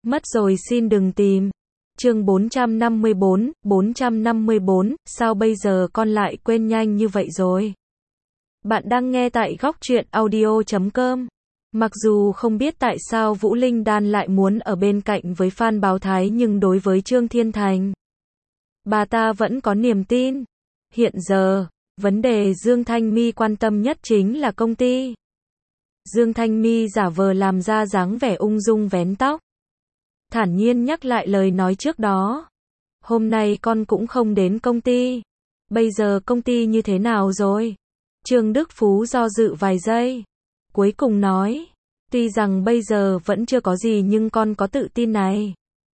Mất rồi xin đừng tìm. Chương 454, sao bây giờ con lại quên nhanh như vậy rồi? Bạn đang nghe tại Góc Truyện Audio.com. Mặc dù không biết tại sao Vũ Linh Đan lại muốn ở bên cạnh với Phan Báo Thái, nhưng đối với Trương Thiên Thành, bà ta vẫn có niềm tin. Hiện giờ, vấn đề Dương Thanh My quan tâm nhất chính là công ty. Dương Thanh My giả vờ làm ra dáng vẻ ung dung vén tóc, thản nhiên nhắc lại lời nói trước đó. Hôm nay con cũng không đến công ty. Bây giờ công ty như thế nào rồi? Trương Đức Phú do dự vài giây, cuối cùng nói, tuy rằng bây giờ vẫn chưa có gì nhưng con có tự tin này.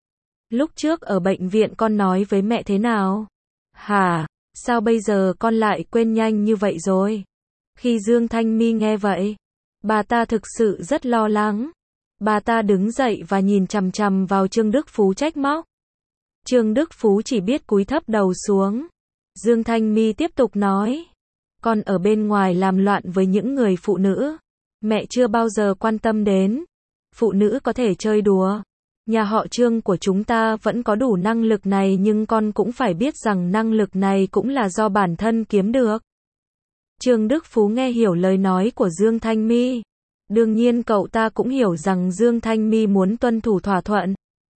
Lúc trước ở bệnh viện con nói với mẹ thế nào? Hả? Sao bây giờ con lại quên nhanh như vậy rồi? Khi Dương Thanh My nghe vậy, bà ta thực sự rất lo lắng. Bà ta đứng dậy và nhìn chằm chằm vào Trương Đức Phú trách móc. Trương Đức Phú chỉ biết cúi thấp đầu xuống. Dương Thanh My tiếp tục nói, con ở bên ngoài làm loạn với những người phụ nữ, mẹ chưa bao giờ quan tâm đến. Phụ nữ có thể chơi đùa. Nhà họ Trương của chúng ta vẫn có đủ năng lực này, nhưng con cũng phải biết rằng năng lực này cũng là do bản thân kiếm được. Trương Đức Phú nghe hiểu lời nói của Dương Thanh My. Đương nhiên cậu ta cũng hiểu rằng Dương Thanh My muốn tuân thủ thỏa thuận.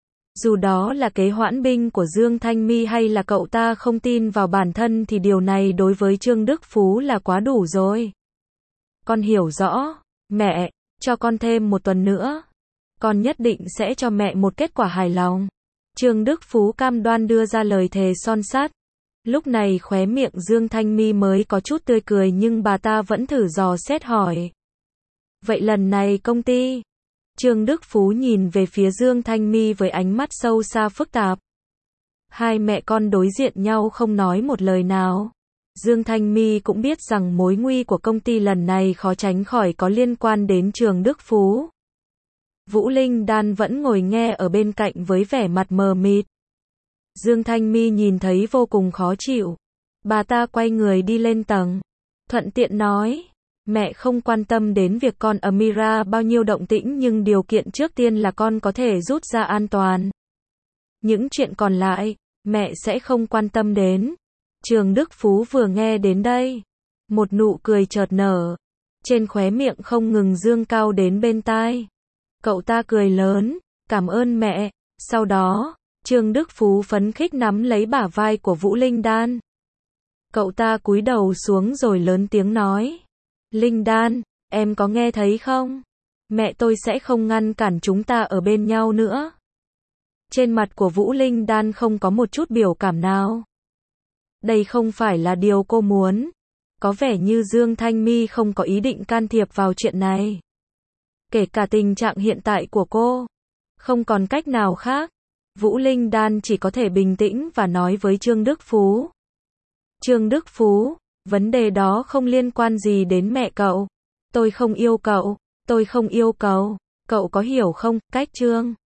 Dù đó là kế hoãn binh của Dương Thanh My hay là cậu ta không tin vào bản thân thì điều này đối với Trương Đức Phú là quá đủ rồi. Con hiểu rõ. Mẹ, cho con thêm một tuần nữa. Con nhất định sẽ cho mẹ một kết quả hài lòng. Trương Đức Phú cam đoan đưa ra lời thề son sắt. Lúc này khóe miệng Dương Thanh My mới có chút tươi cười, nhưng bà ta vẫn thử dò xét hỏi. Vậy lần này công ty? Trương Đức Phú nhìn về phía Dương Thanh My với ánh mắt sâu xa phức tạp. Hai mẹ con đối diện nhau không nói một lời nào. Dương Thanh My cũng biết rằng mối nguy của công ty lần này khó tránh khỏi có liên quan đến Trương Đức Phú. Vũ Linh Đan vẫn ngồi nghe ở bên cạnh với vẻ mặt mờ mịt. Dương Thanh My nhìn thấy vô cùng khó chịu. Bà ta quay người đi lên tầng, thuận tiện nói, mẹ không quan tâm đến việc con Amira bao nhiêu động tĩnh, nhưng điều kiện trước tiên là con có thể rút ra an toàn. Những chuyện còn lại, mẹ sẽ không quan tâm đến. Trương Đức Phú vừa nghe đến đây, một nụ cười chợt nở, trên khóe miệng không ngừng dương cao đến bên tai. Cậu ta cười lớn, cảm ơn mẹ. Sau đó, Trương Đức Phú phấn khích nắm lấy bả vai của Vũ Linh Đan. Cậu ta cúi đầu xuống rồi lớn tiếng nói, Linh Đan, em có nghe thấy không? Mẹ tôi sẽ không ngăn cản chúng ta ở bên nhau nữa. Trên mặt của Vũ Linh Đan không có một chút biểu cảm nào. Đây không phải là điều cô muốn. Có vẻ như Dương Thanh My không có ý định can thiệp vào chuyện này. Kể cả tình trạng hiện tại của cô, không còn cách nào khác. Vũ Linh Đan chỉ có thể bình tĩnh và nói với Trương Đức Phú. Trương Đức Phú, vấn đề đó không liên quan gì đến mẹ cậu. Tôi không yêu cậu. Cậu có hiểu không? Cách Trương